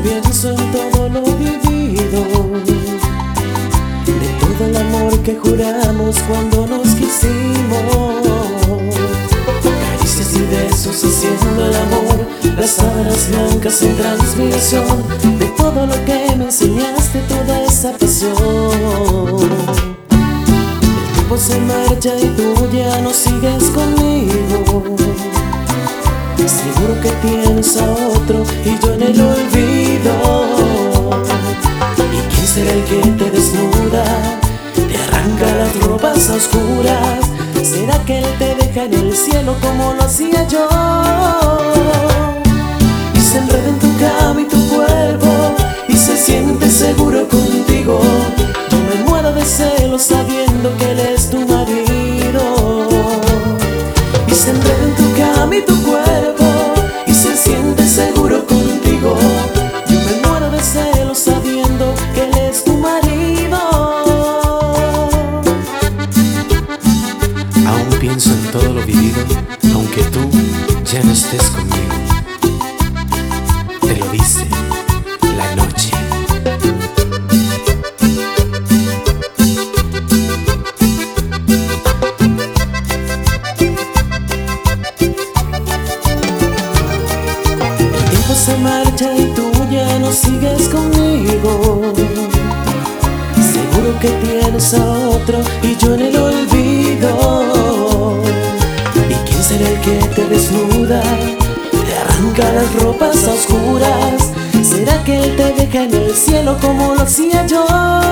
pienso en todo lo vivido, de todo el amor que juramos cuando nos quisimos. Caricias y besos haciendo el amor, las sábanas blancas en transmisión, de todo lo que me enseñaste, toda esa pasión. El tiempo se marcha y tú ya no sigues conmigo. Seguro que tienes a otro y yo en el olvido. ¿Y quién será el que te desnuda, te arranca las ropas a oscuras? ¿Será que él te deja en el cielo como lo hacía yo? Y se enreda en tu cama y tu cuerpo y se siente seguro contigo. Yo me muero de celos sabiendo que él es tu marido. Y se enreda en tu cama y tu cuerpo y se siente seguro contigo. Yo me muero de celos sabiendo que él es tu marido. Aún pienso en todo lo vivido, aunque tú ya no estés conmigo. Te lo dice la noche. El tiempo se marcha y tú ya no sigues conmigo. Seguro que tienes a otro y yo en el olvido. ¿Y quién será el que te desnuda, te arranca las ropas a oscuras? ¿Será que él te deja en el cielo como lo hacía yo?